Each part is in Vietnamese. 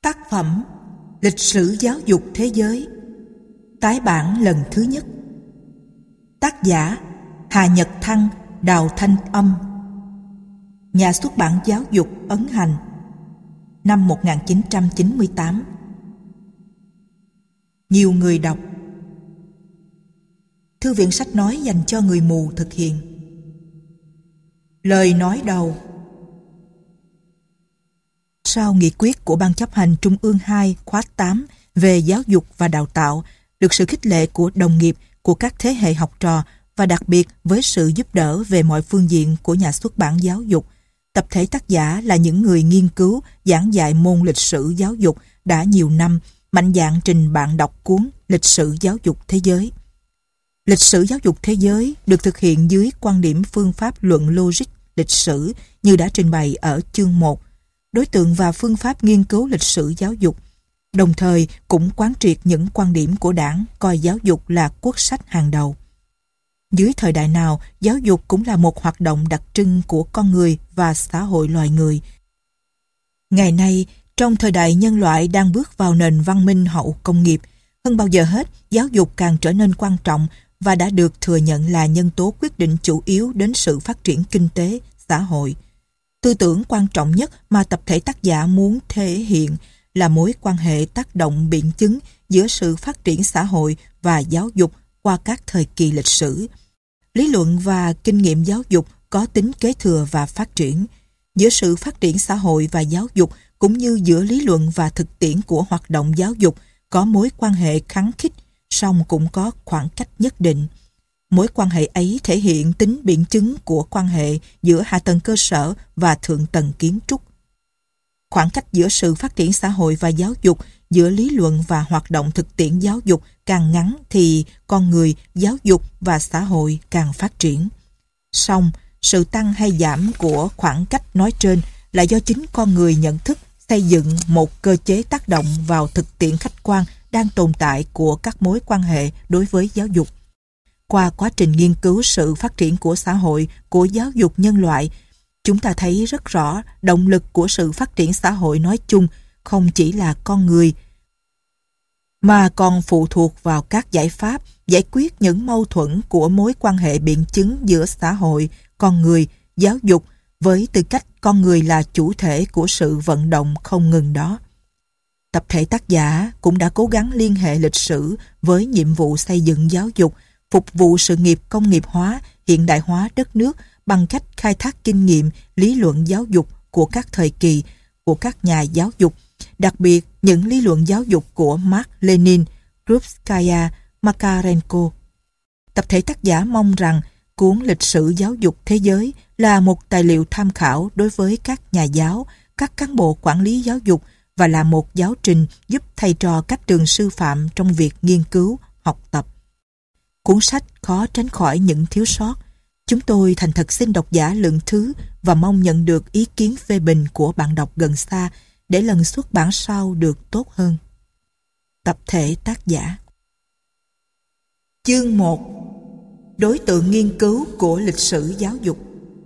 Tác phẩm Lịch sử giáo dục thế giới, tái bản lần thứ nhất. Tác giả Hà Nhật Thăng, Đào Thanh Âm. Nhà xuất bản Giáo dục ấn hành, năm 1998. Nhiều người đọc. Thư viện sách nói dành cho người mù thực hiện. Lời nói đầu. Sau nghị quyết của Ban chấp hành Trung ương 2 khóa 8 về giáo dục và đào tạo, được sự khích lệ của đồng nghiệp, của các thế hệ học trò và đặc biệt với sự giúp đỡ về mọi phương diện của nhà xuất bản giáo dục, tập thể tác giả là những người nghiên cứu, giảng dạy môn lịch sử giáo dục đã nhiều năm, mạnh dạn trình bạn đọc cuốn Lịch sử giáo dục thế giới. Lịch sử giáo dục thế giới được thực hiện dưới quan điểm phương pháp luận logic lịch sử như đã trình bày ở chương 1. Đối tượng và phương pháp nghiên cứu lịch sử giáo dục, đồng thời cũng quán triệt những quan điểm của Đảng coi giáo dục là quốc sách hàng đầu. Dưới thời đại nào, giáo dục cũng là một hoạt động đặc trưng của con người và xã hội loài người. Ngày nay, trong thời đại nhân loại đang bước vào nền văn minh hậu công nghiệp, hơn bao giờ hết, giáo dục càng trở nên quan trọng và đã được thừa nhận là nhân tố quyết định chủ yếu đến sự phát triển kinh tế, xã hội. Tư tưởng quan trọng nhất mà tập thể tác giả muốn thể hiện là mối quan hệ tác động biện chứng giữa sự phát triển xã hội và giáo dục qua các thời kỳ lịch sử. Lý luận và kinh nghiệm giáo dục có tính kế thừa và phát triển. Giữa sự phát triển xã hội và giáo dục cũng như giữa lý luận và thực tiễn của hoạt động giáo dục có mối quan hệ khăng khít, song cũng có khoảng cách nhất định. Mối quan hệ ấy thể hiện tính biện chứng của quan hệ giữa hạ tầng cơ sở và thượng tầng kiến trúc. Khoảng cách giữa sự phát triển xã hội và giáo dục, giữa lý luận và hoạt động thực tiễn giáo dục càng ngắn thì con người, giáo dục và xã hội càng phát triển. Song, sự tăng hay giảm của khoảng cách nói trên là do chính con người nhận thức xây dựng một cơ chế tác động vào thực tiễn khách quan đang tồn tại của các mối quan hệ đối với giáo dục. Qua quá trình nghiên cứu sự phát triển của xã hội, của giáo dục nhân loại, chúng ta thấy rất rõ động lực của sự phát triển xã hội nói chung không chỉ là con người, mà còn phụ thuộc vào các giải pháp giải quyết những mâu thuẫn của mối quan hệ biện chứng giữa xã hội, con người, giáo dục với tư cách con người là chủ thể của sự vận động không ngừng đó. Tập thể tác giả cũng đã cố gắng liên hệ lịch sử với nhiệm vụ xây dựng giáo dục, phục vụ sự nghiệp công nghiệp hóa, hiện đại hóa đất nước bằng cách khai thác kinh nghiệm, lý luận giáo dục của các thời kỳ, của các nhà giáo dục, đặc biệt những lý luận giáo dục của Mark Lenin, Krupskaya, Makarenko. Tập thể tác giả mong rằng cuốn Lịch sử giáo dục thế giới là một tài liệu tham khảo đối với các nhà giáo, các cán bộ quản lý giáo dục và là một giáo trình giúp thầy trò các trường sư phạm trong việc nghiên cứu, học tập. Cuốn sách khó tránh khỏi những thiếu sót. Chúng tôi thành thật xin độc giả lượng thứ và mong nhận được ý kiến phê bình của bạn đọc gần xa để lần xuất bản sau được tốt hơn. Tập thể tác giả. Chương 1. Đối tượng nghiên cứu của lịch sử giáo dục.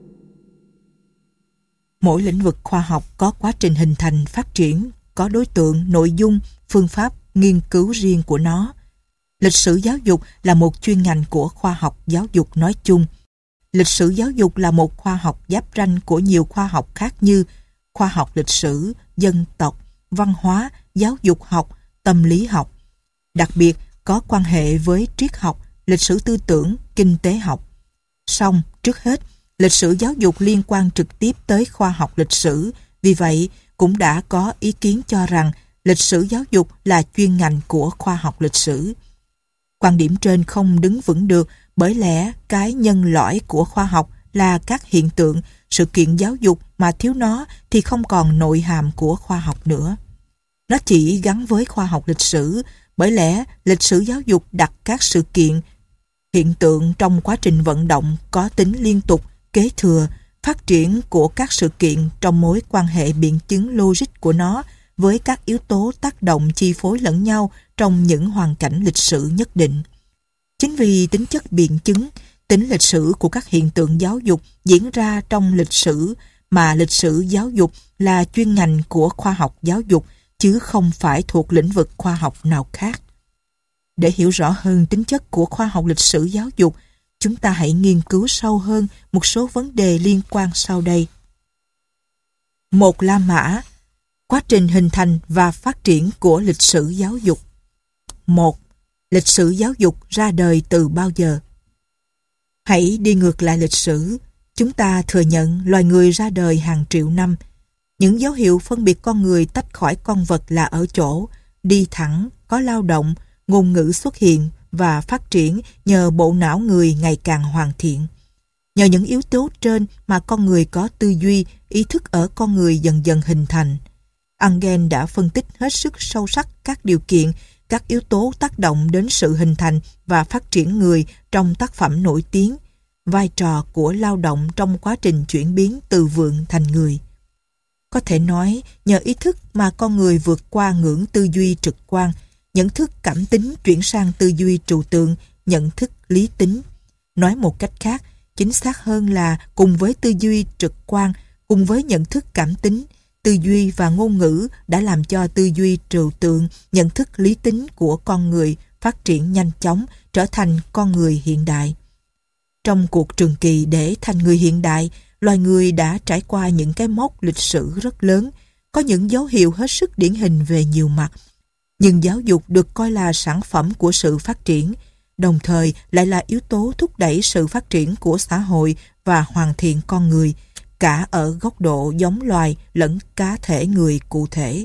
Mỗi lĩnh vực khoa học có quá trình hình thành, phát triển, có đối tượng, nội dung, phương pháp nghiên cứu riêng của nó. Lịch sử giáo dục là một chuyên ngành của khoa học giáo dục nói chung. Lịch sử giáo dục là một khoa học giáp ranh của nhiều khoa học khác như khoa học lịch sử, dân tộc, văn hóa, giáo dục học, tâm lý học. Đặc biệt có quan hệ với triết học, lịch sử tư tưởng, kinh tế học. Song, trước hết, lịch sử giáo dục liên quan trực tiếp tới khoa học lịch sử, vì vậy cũng đã có ý kiến cho rằng lịch sử giáo dục là chuyên ngành của khoa học lịch sử. Quan điểm trên không đứng vững được bởi lẽ cái nhân lõi của khoa học là các hiện tượng, sự kiện giáo dục mà thiếu nó thì không còn nội hàm của khoa học nữa. Nó chỉ gắn với khoa học lịch sử, bởi lẽ lịch sử giáo dục đặt các sự kiện, hiện tượng trong quá trình vận động có tính liên tục, kế thừa, phát triển của các sự kiện trong mối quan hệ biện chứng logic của nó với các yếu tố tác động chi phối lẫn nhau trong những hoàn cảnh lịch sử nhất định. Chính vì tính chất biện chứng, tính lịch sử của các hiện tượng giáo dục diễn ra trong lịch sử mà lịch sử giáo dục là chuyên ngành của khoa học giáo dục chứ không phải thuộc lĩnh vực khoa học nào khác. Để hiểu rõ hơn tính chất của khoa học lịch sử giáo dục, chúng ta hãy nghiên cứu sâu hơn một số vấn đề liên quan sau đây. Một, La Mã. Quá trình hình thành và phát triển của lịch sử giáo dục. 1. Lịch sử giáo dục ra đời từ bao giờ? Hãy đi ngược lại lịch sử. Chúng ta thừa nhận loài người ra đời hàng triệu năm. Những dấu hiệu phân biệt con người tách khỏi con vật là ở chỗ đi thẳng, có lao động, ngôn ngữ xuất hiện và phát triển nhờ bộ não người ngày càng hoàn thiện. Nhờ những yếu tố trên mà con người có tư duy, ý thức ở con người dần dần hình thành. Engel đã phân tích hết sức sâu sắc các điều kiện, các yếu tố tác động đến sự hình thành và phát triển người trong tác phẩm nổi tiếng, vai trò của lao động trong quá trình chuyển biến từ vượn thành người. Có thể nói, nhờ ý thức mà con người vượt qua ngưỡng tư duy trực quan, nhận thức cảm tính chuyển sang tư duy trừu tượng, nhận thức lý tính. Nói một cách khác, chính xác hơn là cùng với tư duy trực quan, cùng với nhận thức cảm tính, tư duy và ngôn ngữ đã làm cho tư duy trừu tượng, nhận thức lý tính của con người phát triển nhanh chóng, trở thành con người hiện đại. Trong cuộc trường kỳ để thành người hiện đại, loài người đã trải qua những cái mốc lịch sử rất lớn, có những dấu hiệu hết sức điển hình về nhiều mặt. Nhưng giáo dục được coi là sản phẩm của sự phát triển, đồng thời lại là yếu tố thúc đẩy sự phát triển của xã hội và hoàn thiện con người, cả ở góc độ giống loài lẫn cá thể người cụ thể.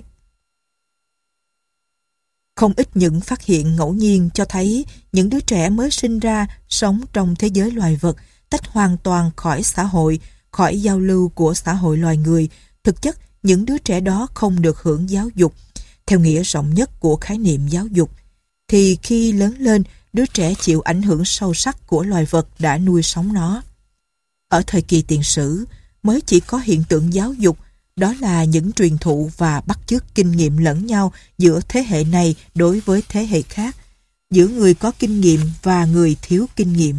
Không ít những phát hiện ngẫu nhiên cho thấy những đứa trẻ mới sinh ra sống trong thế giới loài vật, tách hoàn toàn khỏi xã hội, khỏi giao lưu của xã hội loài người. Thực chất, những đứa trẻ đó không được hưởng giáo dục, theo nghĩa rộng nhất của khái niệm giáo dục. Thì khi lớn lên, đứa trẻ chịu ảnh hưởng sâu sắc của loài vật đã nuôi sống nó. Ở thời kỳ tiền sử, mới chỉ có hiện tượng giáo dục, đó là những truyền thụ và bắt chước kinh nghiệm lẫn nhau giữa thế hệ này đối với thế hệ khác, giữa người có kinh nghiệm và người thiếu kinh nghiệm.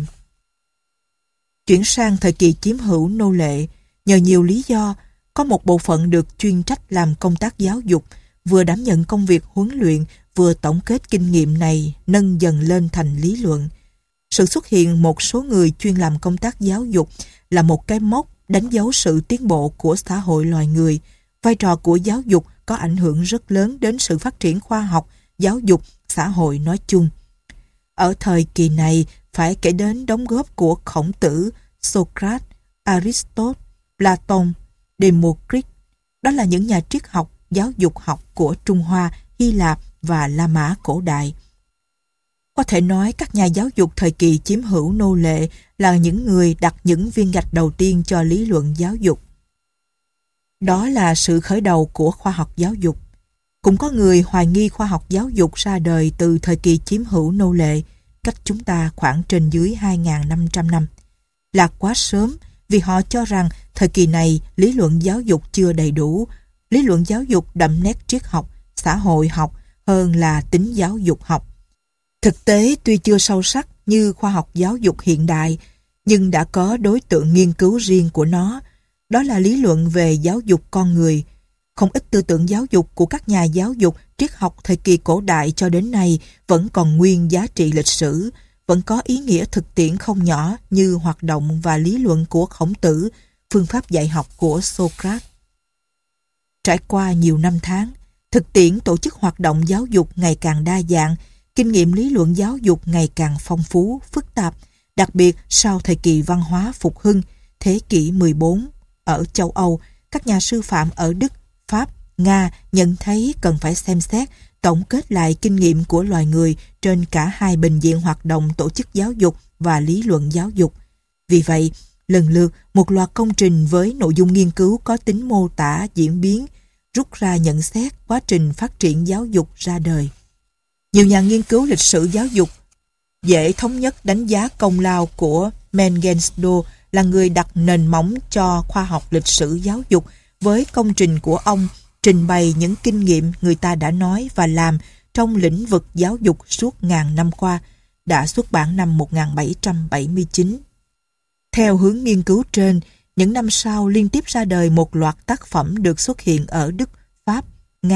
Chuyển sang thời kỳ chiếm hữu nô lệ, nhờ nhiều lý do, có một bộ phận được chuyên trách làm công tác giáo dục, vừa đảm nhận công việc huấn luyện, vừa tổng kết kinh nghiệm này nâng dần lên thành lý luận. Sự xuất hiện một số người chuyên làm công tác giáo dục là một cái mốc đánh dấu sự tiến bộ của xã hội loài người. Vai trò của giáo dục có ảnh hưởng rất lớn đến sự phát triển khoa học, giáo dục, xã hội nói chung. Ở thời kỳ này, phải kể đến đóng góp của Khổng Tử, Socrates, Aristotle, Platon, Democritus. Đó là những nhà triết học, giáo dục học của Trung Hoa, Hy Lạp và La Mã cổ đại. Có thể nói các nhà giáo dục thời kỳ chiếm hữu nô lệ là những người đặt những viên gạch đầu tiên cho lý luận giáo dục. Đó là sự khởi đầu của khoa học giáo dục. Cũng có người hoài nghi khoa học giáo dục ra đời từ thời kỳ chiếm hữu nô lệ, cách chúng ta khoảng trên dưới 2.500 năm. Là quá sớm vì họ cho rằng thời kỳ này lý luận giáo dục chưa đầy đủ, lý luận giáo dục đậm nét triết học, xã hội học hơn là tính giáo dục học. Thực tế tuy chưa sâu sắc như khoa học giáo dục hiện đại, nhưng đã có đối tượng nghiên cứu riêng của nó. Đó là lý luận về giáo dục con người. Không ít tư tưởng giáo dục của các nhà giáo dục triết học thời kỳ cổ đại cho đến nay vẫn còn nguyên giá trị lịch sử, vẫn có ý nghĩa thực tiễn không nhỏ như hoạt động và lý luận của Khổng Tử, phương pháp dạy học của Socrates. Trải qua nhiều năm tháng, thực tiễn tổ chức hoạt động giáo dục ngày càng đa dạng, kinh nghiệm lý luận giáo dục ngày càng phong phú, phức tạp, đặc biệt sau thời kỳ văn hóa phục hưng, thế kỷ 14. Ở châu Âu, các nhà sư phạm ở Đức, Pháp, Nga nhận thấy cần phải xem xét, tổng kết lại kinh nghiệm của loài người trên cả hai bình diện hoạt động tổ chức giáo dục và lý luận giáo dục. Vì vậy, lần lượt một loạt công trình với nội dung nghiên cứu có tính mô tả diễn biến, rút ra nhận xét quá trình phát triển giáo dục ra đời. Nhiều nhà nghiên cứu lịch sử giáo dục dễ thống nhất đánh giá công lao của Mengistu là người đặt nền móng cho khoa học lịch sử giáo dục với công trình của ông trình bày những kinh nghiệm người ta đã nói và làm trong lĩnh vực giáo dục suốt ngàn năm qua, đã xuất bản năm 1779. Theo hướng nghiên cứu trên, những năm sau liên tiếp ra đời một loạt tác phẩm được xuất hiện ở Đức, Pháp, Nga,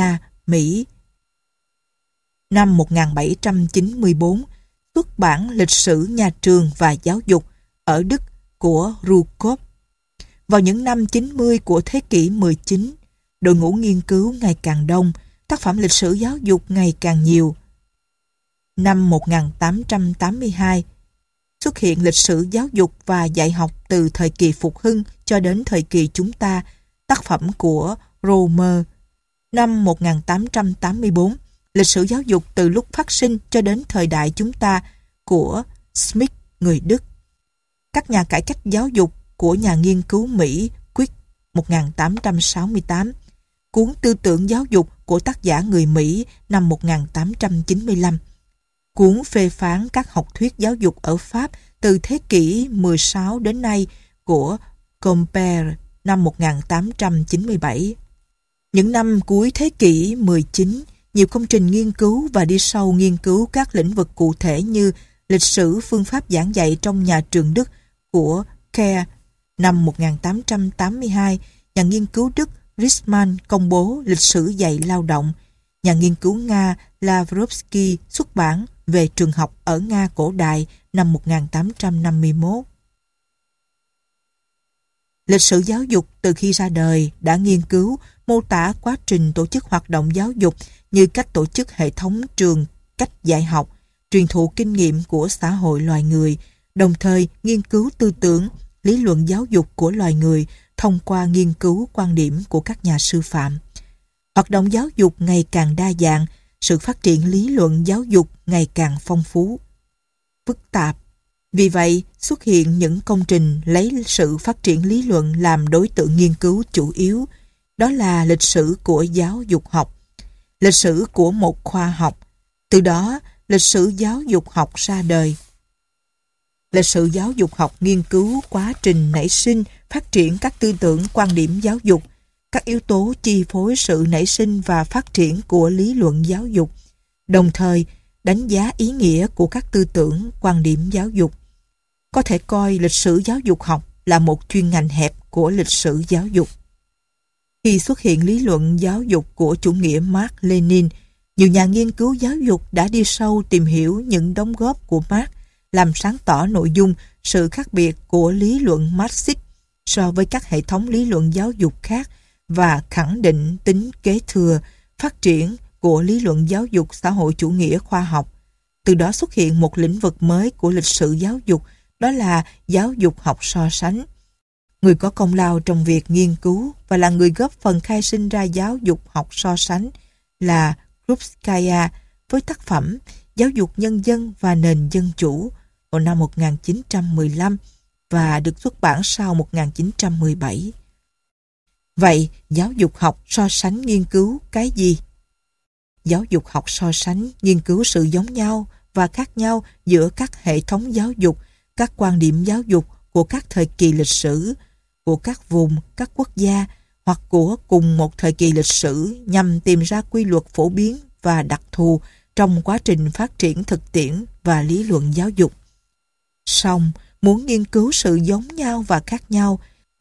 Mỹ. Năm 1794, xuất bản Lịch sử nhà trường và giáo dục ở Đức của Rukov. Vào những năm 90 của thế kỷ 19, đội ngũ nghiên cứu ngày càng đông, tác phẩm lịch sử giáo dục ngày càng nhiều. Năm 1882, xuất hiện lịch sử giáo dục và dạy học từ thời kỳ phục hưng cho đến thời kỳ chúng ta, tác phẩm của Romer. Năm 1884, lịch sử giáo dục từ lúc phát sinh cho đến thời đại chúng ta của Smith, người Đức. Các nhà cải cách giáo dục của nhà nghiên cứu Mỹ Quick 1868, cuốn Tư tưởng giáo dục của tác giả người Mỹ năm 1895, cuốn phê phán các học thuyết giáo dục ở Pháp từ thế kỷ 16 đến nay của Compere năm 1897. Những năm cuối thế kỷ 19, nhiều công trình nghiên cứu và đi sâu nghiên cứu các lĩnh vực cụ thể như lịch sử phương pháp giảng dạy trong nhà trường Đức của Kerr. Năm 1882, nhà nghiên cứu Đức Riesman công bố lịch sử dạy lao động. Nhà nghiên cứu Nga Lavrovsky xuất bản về trường học ở Nga cổ đại năm 1851. Lịch sử giáo dục từ khi ra đời đã nghiên cứu, mô tả quá trình tổ chức hoạt động giáo dục như cách tổ chức hệ thống trường, cách dạy học, truyền thụ kinh nghiệm của xã hội loài người, đồng thời nghiên cứu tư tưởng, lý luận giáo dục của loài người thông qua nghiên cứu quan điểm của các nhà sư phạm. Hoạt động giáo dục ngày càng đa dạng, sự phát triển lý luận giáo dục ngày càng phong phú, phức tạp. Vì vậy, xuất hiện những công trình lấy sự phát triển lý luận làm đối tượng nghiên cứu chủ yếu, đó là lịch sử của giáo dục học, lịch sử của một khoa học. Từ đó, lịch sử giáo dục học ra đời. Lịch sử giáo dục học nghiên cứu quá trình nảy sinh, phát triển các tư tưởng quan điểm giáo dục, các yếu tố chi phối sự nảy sinh và phát triển của lý luận giáo dục, đồng thời đánh giá ý nghĩa của các tư tưởng quan điểm giáo dục. Có thể coi lịch sử giáo dục học là một chuyên ngành hẹp của lịch sử giáo dục. Khi xuất hiện lý luận giáo dục của chủ nghĩa Mác Lênin, nhiều nhà nghiên cứu giáo dục đã đi sâu tìm hiểu những đóng góp của Mác, làm sáng tỏ nội dung, sự khác biệt của lý luận Marxist so với các hệ thống lý luận giáo dục khác và khẳng định tính kế thừa, phát triển của lý luận giáo dục xã hội chủ nghĩa khoa học. Từ đó xuất hiện một lĩnh vực mới của lịch sử giáo dục, đó là giáo dục học so sánh. Người có công lao trong việc nghiên cứu và là người góp phần khai sinh ra giáo dục học so sánh là Krupskaya với tác phẩm Giáo dục nhân dân và nền dân chủ vào năm 1915 và được xuất bản sau 1917. Vậy, giáo dục học so sánh nghiên cứu cái gì? Giáo dục học so sánh nghiên cứu sự giống nhau và khác nhau giữa các hệ thống giáo dục, các quan điểm giáo dục của các thời kỳ lịch sử, của các vùng, các quốc gia hoặc của cùng một thời kỳ lịch sử nhằm tìm ra quy luật phổ biến và đặc thù trong quá trình phát triển thực tiễn và lý luận giáo dục. Song, muốn nghiên cứu sự giống nhau và khác nhau,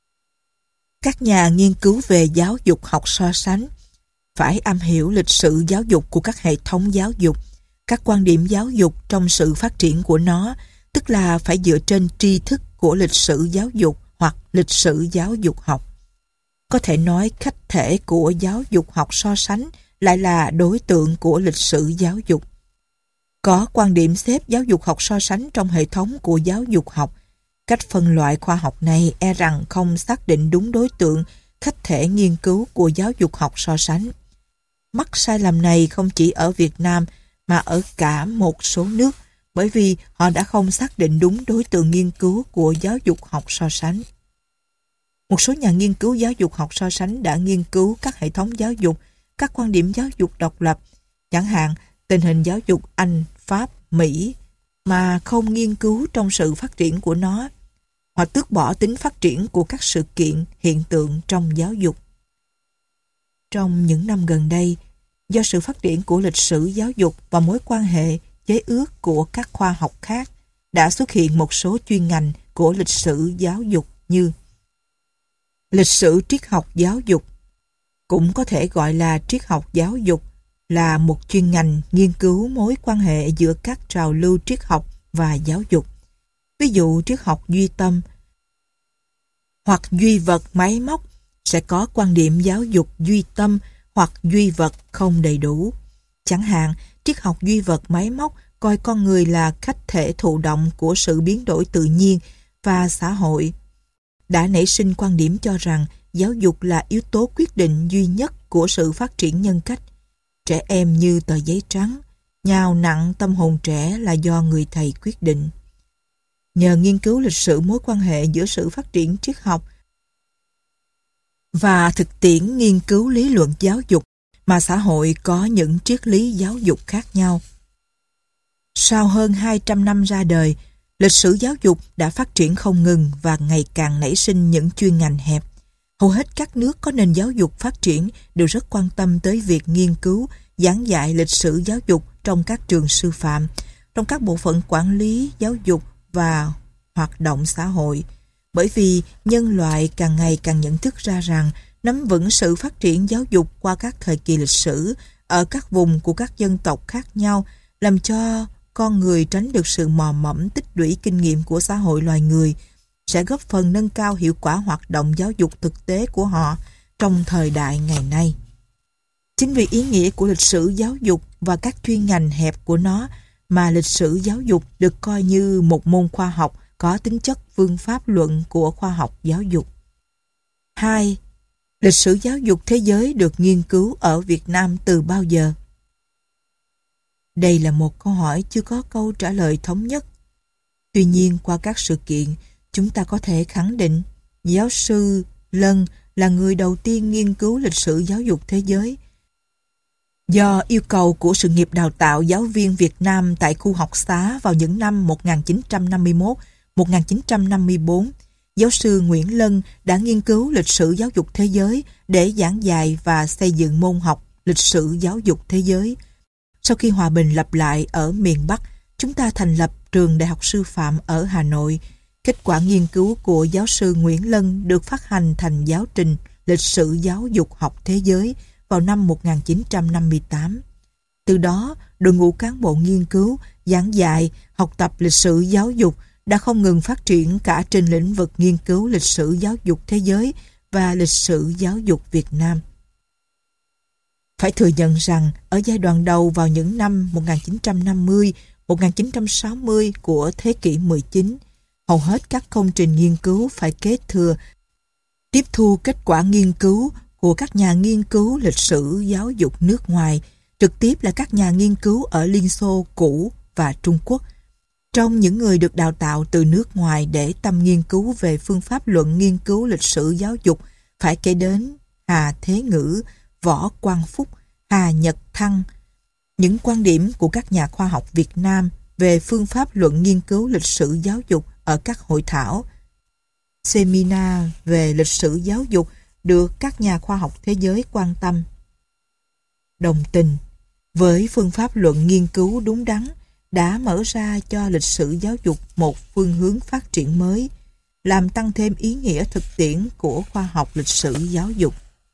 các nhà nghiên cứu về giáo dục học so sánh phải am hiểu lịch sử giáo dục của các hệ thống giáo dục, các quan điểm giáo dục trong sự phát triển của nó, tức là phải dựa trên tri thức của lịch sử giáo dục hoặc lịch sử giáo dục học. Có thể nói khách thể của giáo dục học so sánh lại là đối tượng của lịch sử giáo dục. Có quan điểm xếp giáo dục học so sánh trong hệ thống của giáo dục học. Cách phân loại khoa học này e rằng không xác định đúng đối tượng, khách thể nghiên cứu của giáo dục học so sánh. Mắc sai lầm này không chỉ ở Việt Nam mà ở cả một số nước, bởi vì họ đã không xác định đúng đối tượng nghiên cứu của giáo dục học so sánh. Một số nhà nghiên cứu giáo dục học so sánh đã nghiên cứu các hệ thống giáo dục, các quan điểm giáo dục độc lập, chẳng hạn tình hình giáo dục Anh, Pháp, Mỹ, mà không nghiên cứu trong sự phát triển của nó, hoặc tước bỏ tính phát triển của các sự kiện, hiện tượng trong giáo dục. Trong những năm gần đây, do sự phát triển của lịch sử giáo dục và mối quan hệ chế ước của các khoa học khác, đã xuất hiện một số chuyên ngành của lịch sử giáo dục như lịch sử triết học giáo dục, cũng có thể gọi là triết học giáo dục là một chuyên ngành nghiên cứu mối quan hệ giữa các trào lưu triết học và giáo dục. Ví dụ triết học duy tâm hoặc duy vật máy móc sẽ có quan điểm giáo dục duy tâm hoặc duy vật không đầy đủ. Chẳng hạn, triết học duy vật máy móc coi con người là khách thể thụ động của sự biến đổi tự nhiên và xã hội, đã nảy sinh quan điểm cho rằng giáo dục là yếu tố quyết định duy nhất của sự phát triển nhân cách. Trẻ em như tờ giấy trắng, nhào nặng tâm hồn trẻ là do người thầy quyết định. Nhờ nghiên cứu lịch sử mối quan hệ giữa sự phát triển triết học và thực tiễn nghiên cứu lý luận giáo dục mà xã hội có những triết lý giáo dục khác nhau. Sau hơn 200 năm ra đời, lịch sử giáo dục đã phát triển không ngừng và ngày càng nảy sinh những chuyên ngành hẹp. Hầu hết các nước có nền giáo dục phát triển đều rất quan tâm tới việc nghiên cứu, giảng dạy lịch sử giáo dục trong các trường sư phạm, trong các bộ phận quản lý giáo dục và hoạt động xã hội. Bởi vì nhân loại càng ngày càng nhận thức ra rằng nắm vững sự phát triển giáo dục qua các thời kỳ lịch sử ở các vùng của các dân tộc khác nhau làm cho con người tránh được sự mò mẫm tích lũy kinh nghiệm của xã hội loài người, sẽ góp phần nâng cao hiệu quả hoạt động giáo dục thực tế của họ trong thời đại ngày nay. Chính vì ý nghĩa của lịch sử giáo dục và các chuyên ngành hẹp của nó mà lịch sử giáo dục được coi như một môn khoa học có tính chất phương pháp luận của khoa học giáo dục. 2. Lịch sử giáo dục thế giới được nghiên cứu ở Việt Nam từ bao giờ? Đây là một câu hỏi chưa có câu trả lời thống nhất. Tuy nhiên, qua các sự kiện, chúng ta có thể khẳng định giáo sư Lân là người đầu tiên nghiên cứu lịch sử giáo dục thế giới. Do yêu cầu của sự nghiệp đào tạo giáo viên Việt Nam tại khu học xá vào những năm 1951-1954, giáo sư Nguyễn Lân đã nghiên cứu lịch sử giáo dục thế giới để giảng dạy và xây dựng môn học lịch sử giáo dục thế giới. Sau khi hòa bình lập lại ở miền Bắc, chúng ta thành lập trường Đại học Sư phạm ở Hà Nội. Kết quả nghiên cứu của giáo sư Nguyễn Lân được phát hành thành giáo trình lịch sử giáo dục học thế giới vào năm 1958. Từ đó, đội ngũ cán bộ nghiên cứu, giảng dạy, học tập lịch sử giáo dục đã không ngừng phát triển cả trên lĩnh vực nghiên cứu lịch sử giáo dục thế giới và lịch sử giáo dục Việt Nam. Phải thừa nhận rằng, ở giai đoạn đầu vào những năm 1950-1960 của thế kỷ 19, hầu hết các công trình nghiên cứu phải kế thừa, tiếp thu kết quả nghiên cứu của các nhà nghiên cứu lịch sử giáo dục nước ngoài, trực tiếp là các nhà nghiên cứu ở Liên Xô cũ và Trung Quốc. Trong những người được đào tạo từ nước ngoài để tâm nghiên cứu về phương pháp luận nghiên cứu lịch sử giáo dục, phải kể đến Hà Thế Ngữ, Võ Quang Phúc, Hà Nhật Thăng. Những quan điểm của các nhà khoa học Việt Nam về phương pháp luận nghiên cứu lịch sử giáo dục ở các hội thảo, seminar về lịch sử giáo dục được các nhà khoa học thế giới quan tâm. Đồng tình với phương pháp luận nghiên cứu đúng đắn đã mở ra cho lịch sử giáo dục một phương hướng phát triển mới, làm tăng thêm ý nghĩa thực tiễn của khoa học lịch sử giáo dục.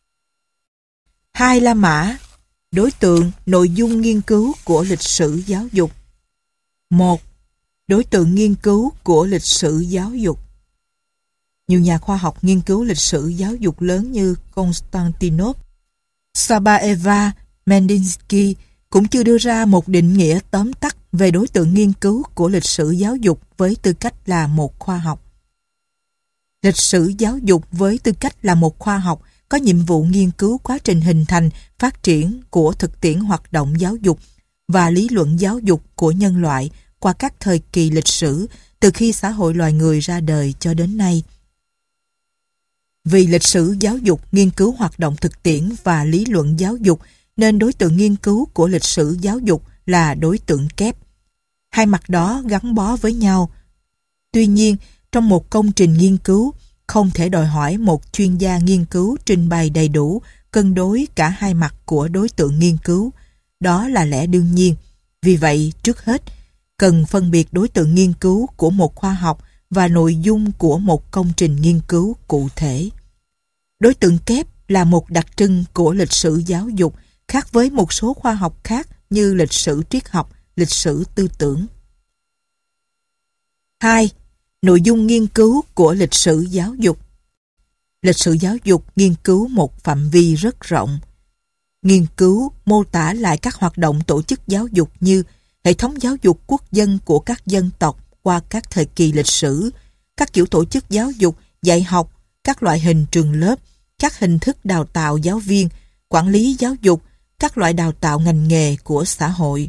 2. La Mã. Đối tượng, nội dung nghiên cứu của lịch sử giáo dục. 1. Đối tượng nghiên cứu của lịch sử giáo dục. Nhiều nhà khoa học nghiên cứu lịch sử giáo dục lớn như Konstantinov, Sabaeva, Mendinsky cũng chưa đưa ra một định nghĩa tóm tắt về đối tượng nghiên cứu của lịch sử giáo dục với tư cách là một khoa học. Lịch sử giáo dục với tư cách là một khoa học có nhiệm vụ nghiên cứu quá trình hình thành, phát triển của thực tiễn hoạt động giáo dục và lý luận giáo dục của nhân loại qua các thời kỳ lịch sử từ khi xã hội loài người ra đời cho đến nay. Vì lịch sử giáo dục nghiên cứu hoạt động thực tiễn và lý luận giáo dục nên đối tượng nghiên cứu của lịch sử giáo dục là đối tượng kép. Hai mặt đó gắn bó với nhau. Tuy nhiên, trong một công trình nghiên cứu, không thể đòi hỏi một chuyên gia nghiên cứu trình bày đầy đủ, cân đối cả hai mặt của đối tượng nghiên cứu. Đó là lẽ đương nhiên. Vì vậy, trước hết, cần phân biệt đối tượng nghiên cứu của một khoa học và nội dung của một công trình nghiên cứu cụ thể. Đối tượng kép là một đặc trưng của lịch sử giáo dục khác với một số khoa học khác như lịch sử triết học, lịch sử tư tưởng. 2. Nội dung nghiên cứu của lịch sử giáo dục. Lịch sử giáo dục nghiên cứu một phạm vi rất rộng. Nghiên cứu mô tả lại các hoạt động tổ chức giáo dục như hệ thống giáo dục quốc dân của các dân tộc qua các thời kỳ lịch sử, các kiểu tổ chức giáo dục, dạy học, các loại hình trường lớp, các hình thức đào tạo giáo viên, quản lý giáo dục, các loại đào tạo ngành nghề của xã hội.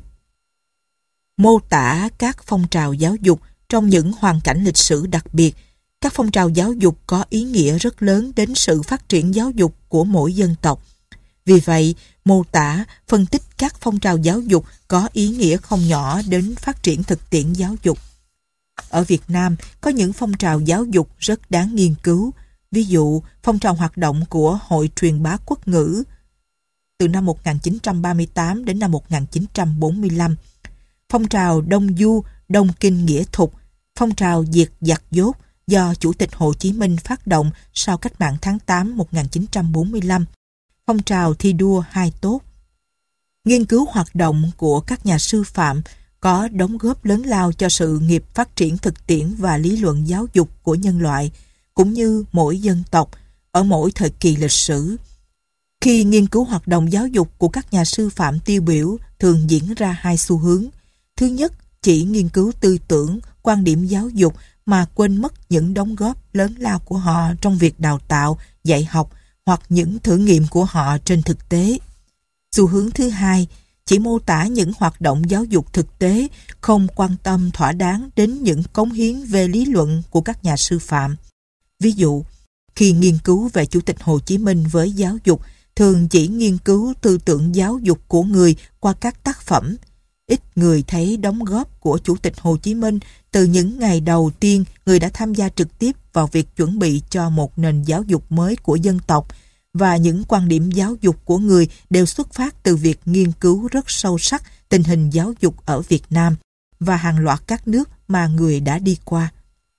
Mô tả các phong trào giáo dục trong những hoàn cảnh lịch sử đặc biệt. Các phong trào giáo dục có ý nghĩa rất lớn đến sự phát triển giáo dục của mỗi dân tộc. Vì vậy, mô tả, phân tích các phong trào giáo dục có ý nghĩa không nhỏ đến phát triển thực tiễn giáo dục. Ở Việt Nam, có những phong trào giáo dục rất đáng nghiên cứu. Ví dụ, phong trào hoạt động của Hội truyền bá quốc ngữ từ năm 1938 đến năm 1945, phong trào Đông Du, Đông Kinh Nghĩa Thục, phong trào diệt giặc dốt do Chủ tịch Hồ Chí Minh phát động sau cách mạng tháng 8 1945, phong trào thi đua hai tốt. Nghiên cứu hoạt động của các nhà sư phạm có đóng góp lớn lao cho sự nghiệp phát triển thực tiễn và lý luận giáo dục của nhân loại, cũng như mỗi dân tộc ở mỗi thời kỳ lịch sử. Khi nghiên cứu hoạt động giáo dục của các nhà sư phạm tiêu biểu thường diễn ra hai xu hướng. Thứ nhất, chỉ nghiên cứu tư tưởng, quan điểm giáo dục mà quên mất những đóng góp lớn lao của họ trong việc đào tạo, dạy học hoặc những thử nghiệm của họ trên thực tế. Xu hướng thứ hai, chỉ mô tả những hoạt động giáo dục thực tế, không quan tâm thỏa đáng đến những cống hiến về lý luận của các nhà sư phạm. Ví dụ, khi nghiên cứu về Chủ tịch Hồ Chí Minh với giáo dục, thường chỉ nghiên cứu tư tưởng giáo dục của người qua các tác phẩm. Ít người thấy đóng góp của Chủ tịch Hồ Chí Minh từ những ngày đầu tiên người đã tham gia trực tiếp vào việc chuẩn bị cho một nền giáo dục mới của dân tộc, và những quan điểm giáo dục của người đều xuất phát từ việc nghiên cứu rất sâu sắc tình hình giáo dục ở Việt Nam và hàng loạt các nước mà người đã đi qua.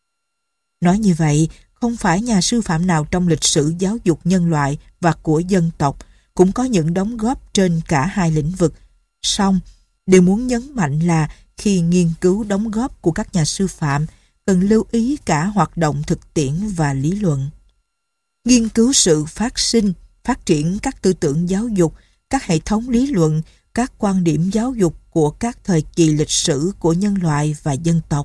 Nói như vậy, không phải nhà sư phạm nào trong lịch sử giáo dục nhân loại và của dân tộc cũng có những đóng góp trên cả hai lĩnh vực. Song, điều muốn nhấn mạnh là khi nghiên cứu đóng góp của các nhà sư phạm, cần lưu ý cả hoạt động thực tiễn và lý luận. Nghiên cứu sự phát sinh, phát triển các tư tưởng giáo dục, các hệ thống lý luận, các quan điểm giáo dục của các thời kỳ lịch sử của nhân loại và dân tộc.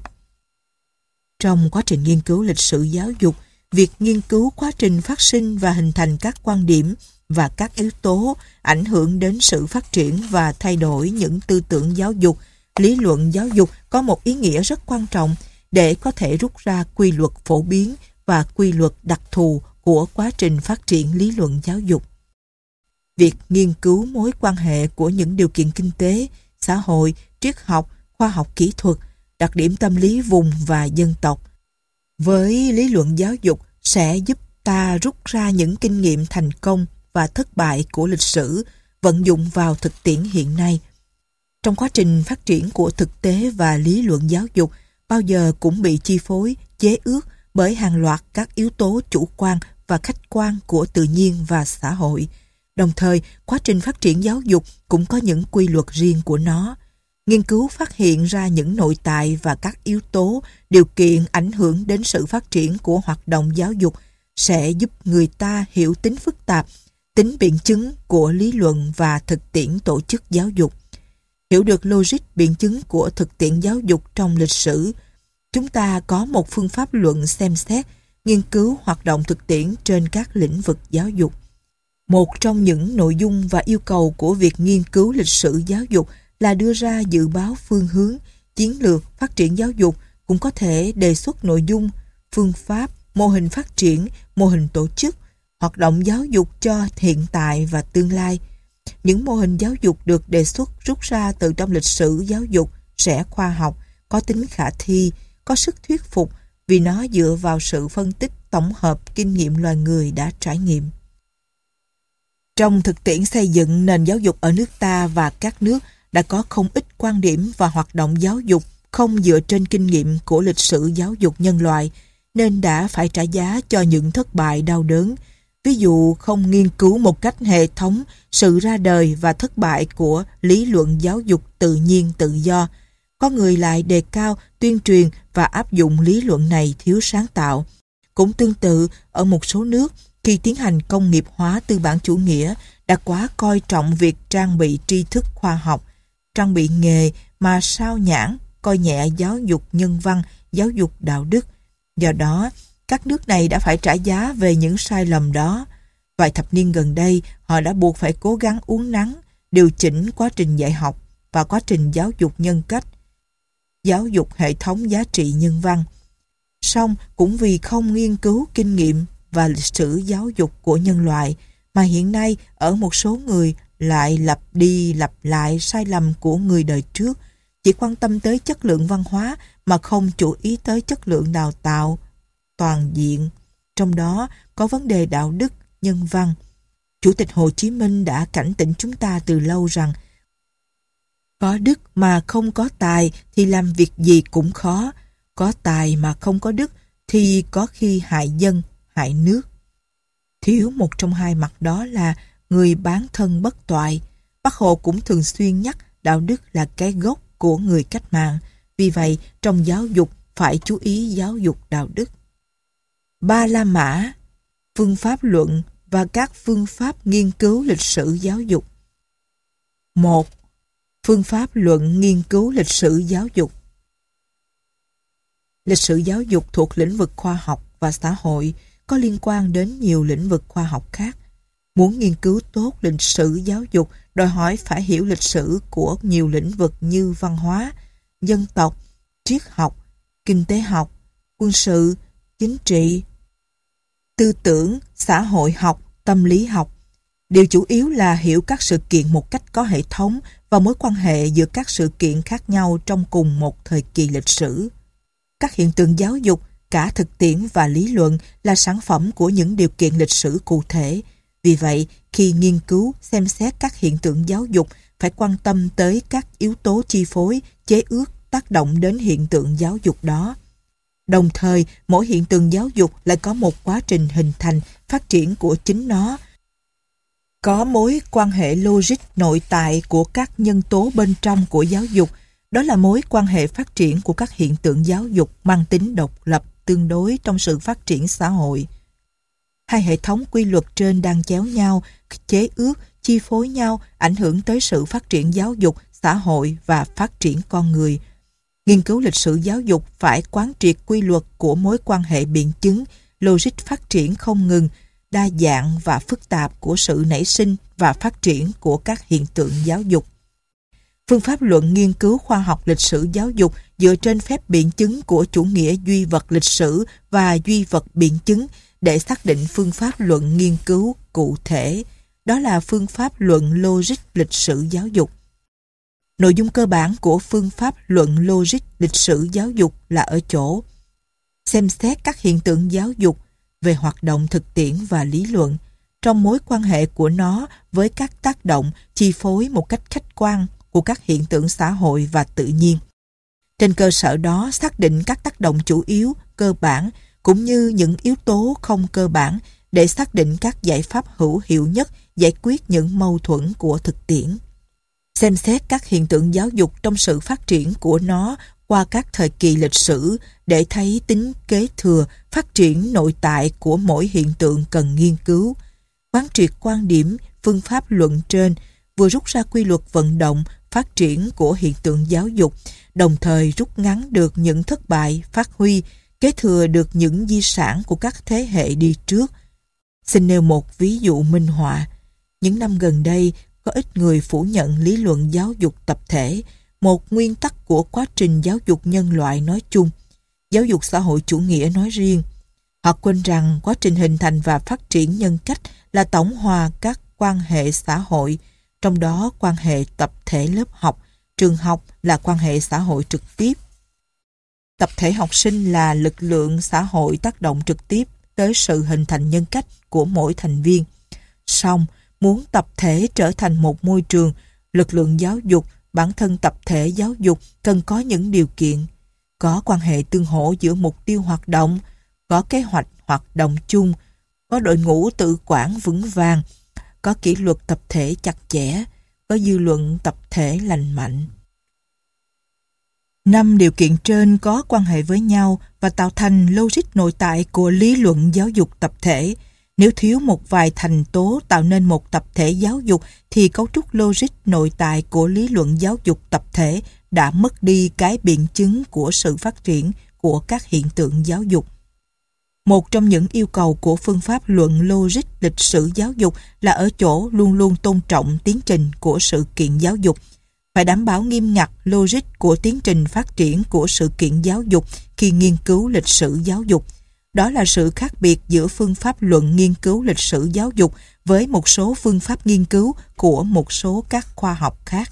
Trong quá trình nghiên cứu lịch sử giáo dục, việc nghiên cứu quá trình phát sinh và hình thành các quan điểm và các yếu tố ảnh hưởng đến sự phát triển và thay đổi những tư tưởng giáo dục, lý luận giáo dục có một ý nghĩa rất quan trọng để có thể rút ra quy luật phổ biến và quy luật đặc thù của quá trình phát triển lý luận giáo dục. Việc nghiên cứu mối quan hệ của những điều kiện kinh tế, xã hội, triết học, khoa học kỹ thuật, đặc điểm tâm lý vùng và dân tộc với lý luận giáo dục sẽ giúp ta rút ra những kinh nghiệm thành công và thất bại của lịch sử, vận dụng vào thực tiễn hiện nay. Trong quá trình phát triển của thực tế và lý luận giáo dục, bao giờ cũng bị chi phối, chế ước bởi hàng loạt các yếu tố chủ quan và khách quan của tự nhiên và xã hội. Đồng thời, quá trình phát triển giáo dục cũng có những quy luật riêng của nó. Nghiên cứu phát hiện ra những nội tại và các yếu tố, điều kiện ảnh hưởng đến sự phát triển của hoạt động giáo dục sẽ giúp người ta hiểu tính phức tạp, tính biện chứng của lý luận và thực tiễn tổ chức giáo dục. Hiểu được logic biện chứng của thực tiễn giáo dục trong lịch sử, chúng ta có một phương pháp luận xem xét, nghiên cứu hoạt động thực tiễn trên các lĩnh vực giáo dục. Một trong những nội dung và yêu cầu của việc nghiên cứu lịch sử giáo dục là đưa ra dự báo phương hướng, chiến lược phát triển giáo dục, cũng có thể đề xuất nội dung, phương pháp, mô hình phát triển, mô hình tổ chức, hoạt động giáo dục cho hiện tại và tương lai. Những mô hình giáo dục được đề xuất rút ra từ trong lịch sử giáo dục sẽ khoa học, có tính khả thi, có sức thuyết phục vì nó dựa vào sự phân tích tổng hợp kinh nghiệm loài người đã trải nghiệm. Trong thực tiễn xây dựng nền giáo dục ở nước ta và các nước đã có không ít quan điểm và hoạt động giáo dục không dựa trên kinh nghiệm của lịch sử giáo dục nhân loại, nên đã phải trả giá cho những thất bại đau đớn. Ví dụ không nghiên cứu một cách hệ thống sự ra đời và thất bại của lý luận giáo dục tự nhiên tự do, có người lại đề cao tuyên truyền và áp dụng lý luận này thiếu sáng tạo. Cũng tương tự, ở một số nước, khi tiến hành công nghiệp hóa tư bản chủ nghĩa, đã quá coi trọng việc trang bị tri thức khoa học, trang bị nghề mà sao nhãng, coi nhẹ giáo dục nhân văn, giáo dục đạo đức. Do đó, các nước này đã phải trả giá về những sai lầm đó. Vài thập niên gần đây, họ đã buộc phải cố gắng uốn nắn, điều chỉnh quá trình dạy học và quá trình giáo dục nhân cách, giáo dục hệ thống giá trị nhân văn. Song cũng vì không nghiên cứu kinh nghiệm và lịch sử giáo dục của nhân loại, mà hiện nay ở một số người lại lặp đi lặp lại sai lầm của người đời trước, chỉ quan tâm tới chất lượng văn hóa mà không chú ý tới chất lượng đào tạo toàn diện, trong đó có vấn đề đạo đức, nhân văn. Chủ tịch Hồ Chí Minh đã cảnh tỉnh chúng ta từ lâu rằng có đức mà không có tài thì làm việc gì cũng khó, có tài mà không có đức thì có khi hại dân, hại nước. Thiếu một trong hai mặt đó là người bán thân bất toại. Bác Hồ cũng thường xuyên nhắc đạo đức là cái gốc của người cách mạng. Vì vậy, trong giáo dục phải chú ý giáo dục đạo đức. Ba La Mã, phương pháp luận và các phương pháp nghiên cứu lịch sử giáo dục. 1. Phương pháp luận nghiên cứu lịch sử giáo dục. Lịch sử giáo dục thuộc lĩnh vực khoa học và xã hội, có liên quan đến nhiều lĩnh vực khoa học khác. Muốn nghiên cứu tốt lịch sử giáo dục đòi hỏi phải hiểu lịch sử của nhiều lĩnh vực như văn hóa, dân tộc, triết học, kinh tế học, quân sự, chính trị, tư tưởng, xã hội học, tâm lý học. Điều chủ yếu là hiểu các sự kiện một cách có hệ thống và mối quan hệ giữa các sự kiện khác nhau trong cùng một thời kỳ lịch sử. Các hiện tượng giáo dục, cả thực tiễn và lý luận, là sản phẩm của những điều kiện lịch sử cụ thể. Vì vậy, khi nghiên cứu, xem xét các hiện tượng giáo dục, phải quan tâm tới các yếu tố chi phối, chế ước, tác động đến hiện tượng giáo dục đó. Đồng thời, mỗi hiện tượng giáo dục lại có một quá trình hình thành, phát triển của chính nó. Có mối quan hệ logic nội tại của các nhân tố bên trong của giáo dục, đó là mối quan hệ phát triển của các hiện tượng giáo dục mang tính độc lập tương đối trong sự phát triển xã hội. Hai hệ thống quy luật trên đang chéo nhau, chế ước, chi phối nhau, ảnh hưởng tới sự phát triển giáo dục, xã hội và phát triển con người. Nghiên cứu lịch sử giáo dục phải quán triệt quy luật của mối quan hệ biện chứng, logic phát triển không ngừng, đa dạng và phức tạp của sự nảy sinh và phát triển của các hiện tượng giáo dục. Phương pháp luận nghiên cứu khoa học lịch sử giáo dục dựa trên phép biện chứng của chủ nghĩa duy vật lịch sử và duy vật biện chứng để xác định phương pháp luận nghiên cứu cụ thể. Đó là phương pháp luận logic lịch sử giáo dục. Nội dung cơ bản của phương pháp luận logic lịch sử giáo dục là ở chỗ xem xét các hiện tượng giáo dục về hoạt động thực tiễn và lý luận trong mối quan hệ của nó với các tác động chi phối một cách khách quan của các hiện tượng xã hội và tự nhiên. Trên cơ sở đó xác định các tác động chủ yếu, cơ bản cũng như những yếu tố không cơ bản để xác định các giải pháp hữu hiệu nhất giải quyết những mâu thuẫn của thực tiễn. Xem xét các hiện tượng giáo dục trong sự phát triển của nó qua các thời kỳ lịch sử để thấy tính kế thừa, phát triển nội tại của mỗi hiện tượng cần nghiên cứu. Quán triệt quan điểm, phương pháp luận trên vừa rút ra quy luật vận động, phát triển của hiện tượng giáo dục, đồng thời rút ngắn được những thất bại, phát huy, kế thừa được những di sản của các thế hệ đi trước. Xin nêu một ví dụ minh họa. Những năm gần đây, có ít người phủ nhận lý luận giáo dục tập thể, một nguyên tắc của quá trình giáo dục nhân loại nói chung, giáo dục xã hội chủ nghĩa nói riêng. Họ quên rằng quá trình hình thành và phát triển nhân cách là tổng hòa các quan hệ xã hội, trong đó quan hệ tập thể lớp học, trường học là quan hệ xã hội trực tiếp. Tập thể học sinh là lực lượng xã hội tác động trực tiếp tới sự hình thành nhân cách của mỗi thành viên. Song, muốn tập thể trở thành một môi trường, lực lượng giáo dục, bản thân tập thể giáo dục cần có những điều kiện, có quan hệ tương hỗ giữa mục tiêu hoạt động, có kế hoạch hoạt động chung, có đội ngũ tự quản vững vàng, có kỷ luật tập thể chặt chẽ, có dư luận tập thể lành mạnh. 5 điều kiện trên có quan hệ với nhau và tạo thành logic nội tại của lý luận giáo dục tập thể. Nếu thiếu một vài thành tố tạo nên một tập thể giáo dục thì cấu trúc logic nội tại của lý luận giáo dục tập thể đã mất đi cái biện chứng của sự phát triển của các hiện tượng giáo dục. Một trong những yêu cầu của phương pháp luận logic lịch sử giáo dục là ở chỗ luôn luôn tôn trọng tiến trình của sự kiện giáo dục. Phải đảm bảo nghiêm ngặt logic của tiến trình phát triển của sự kiện giáo dục khi nghiên cứu lịch sử giáo dục. Đó là sự khác biệt giữa phương pháp luận nghiên cứu lịch sử giáo dục với một số phương pháp nghiên cứu của một số các khoa học khác.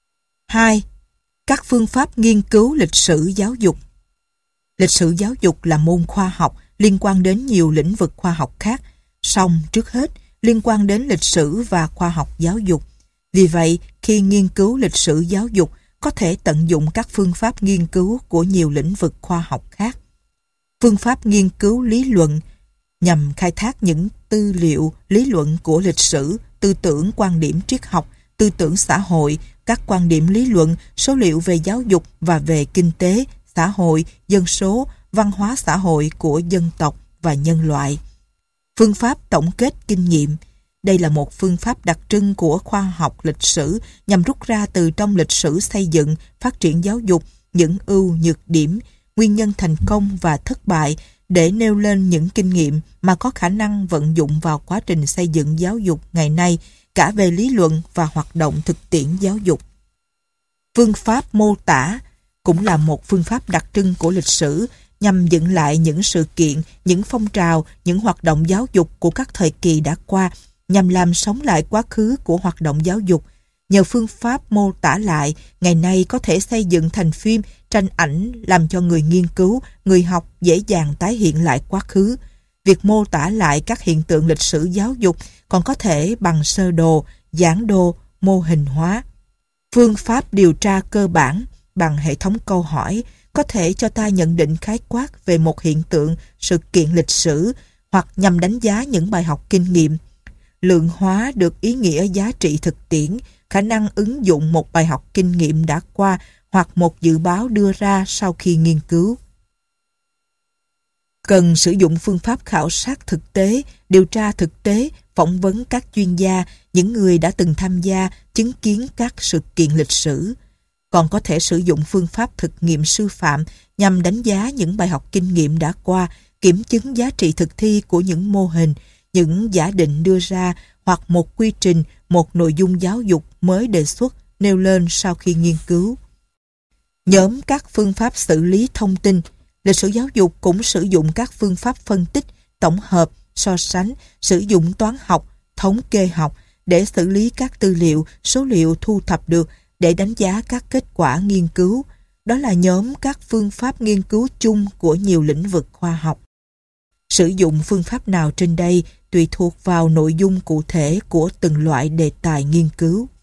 2. Các phương pháp nghiên cứu lịch sử giáo dục. Lịch sử giáo dục là môn khoa học liên quan đến nhiều lĩnh vực khoa học khác, song trước hết liên quan đến lịch sử và khoa học giáo dục. Vì vậy, khi nghiên cứu lịch sử giáo dục, có thể tận dụng các phương pháp nghiên cứu của nhiều lĩnh vực khoa học khác. Phương pháp nghiên cứu lý luận nhằm khai thác những tư liệu lý luận của lịch sử, tư tưởng quan điểm triết học, tư tưởng xã hội, các quan điểm lý luận, số liệu về giáo dục và về kinh tế, xã hội, dân số, văn hóa xã hội của dân tộc và nhân loại. Phương pháp tổng kết kinh nghiệm. Đây là một phương pháp đặc trưng của khoa học lịch sử nhằm rút ra từ trong lịch sử xây dựng, phát triển giáo dục, những ưu nhược điểm, nguyên nhân thành công và thất bại để nêu lên những kinh nghiệm mà có khả năng vận dụng vào quá trình xây dựng giáo dục ngày nay, cả về lý luận và hoạt động thực tiễn giáo dục. Phương pháp mô tả cũng là một phương pháp đặc trưng của lịch sử nhằm dựng lại những sự kiện, những phong trào, những hoạt động giáo dục của các thời kỳ đã qua, nhằm làm sống lại quá khứ của hoạt động giáo dục. Nhờ phương pháp mô tả lại, ngày nay có thể xây dựng thành phim, tranh ảnh làm cho người nghiên cứu, người học dễ dàng tái hiện lại quá khứ. Việc mô tả lại các hiện tượng lịch sử giáo dục còn có thể bằng sơ đồ, giản đồ, mô hình hóa. Phương pháp điều tra cơ bản bằng hệ thống câu hỏi có thể cho ta nhận định khái quát về một hiện tượng, sự kiện lịch sử hoặc nhằm đánh giá những bài học kinh nghiệm. Lượng hóa được ý nghĩa giá trị thực tiễn, khả năng ứng dụng một bài học kinh nghiệm đã qua hoặc một dự báo đưa ra sau khi nghiên cứu. Cần sử dụng phương pháp khảo sát thực tế, điều tra thực tế, phỏng vấn các chuyên gia, những người đã từng tham gia, chứng kiến các sự kiện lịch sử. Còn có thể sử dụng phương pháp thực nghiệm sư phạm nhằm đánh giá những bài học kinh nghiệm đã qua, kiểm chứng giá trị thực thi của những mô hình, những giả định đưa ra hoặc một quy trình, một nội dung giáo dục mới đề xuất, nêu lên sau khi nghiên cứu. Nhóm các phương pháp xử lý thông tin. Lịch sử giáo dục cũng sử dụng các phương pháp phân tích, tổng hợp, so sánh, sử dụng toán học, thống kê học để xử lý các tư liệu, số liệu thu thập được để đánh giá các kết quả nghiên cứu. Đó là nhóm các phương pháp nghiên cứu chung của nhiều lĩnh vực khoa học. Sử dụng phương pháp nào trên đây tùy thuộc vào nội dung cụ thể của từng loại đề tài nghiên cứu.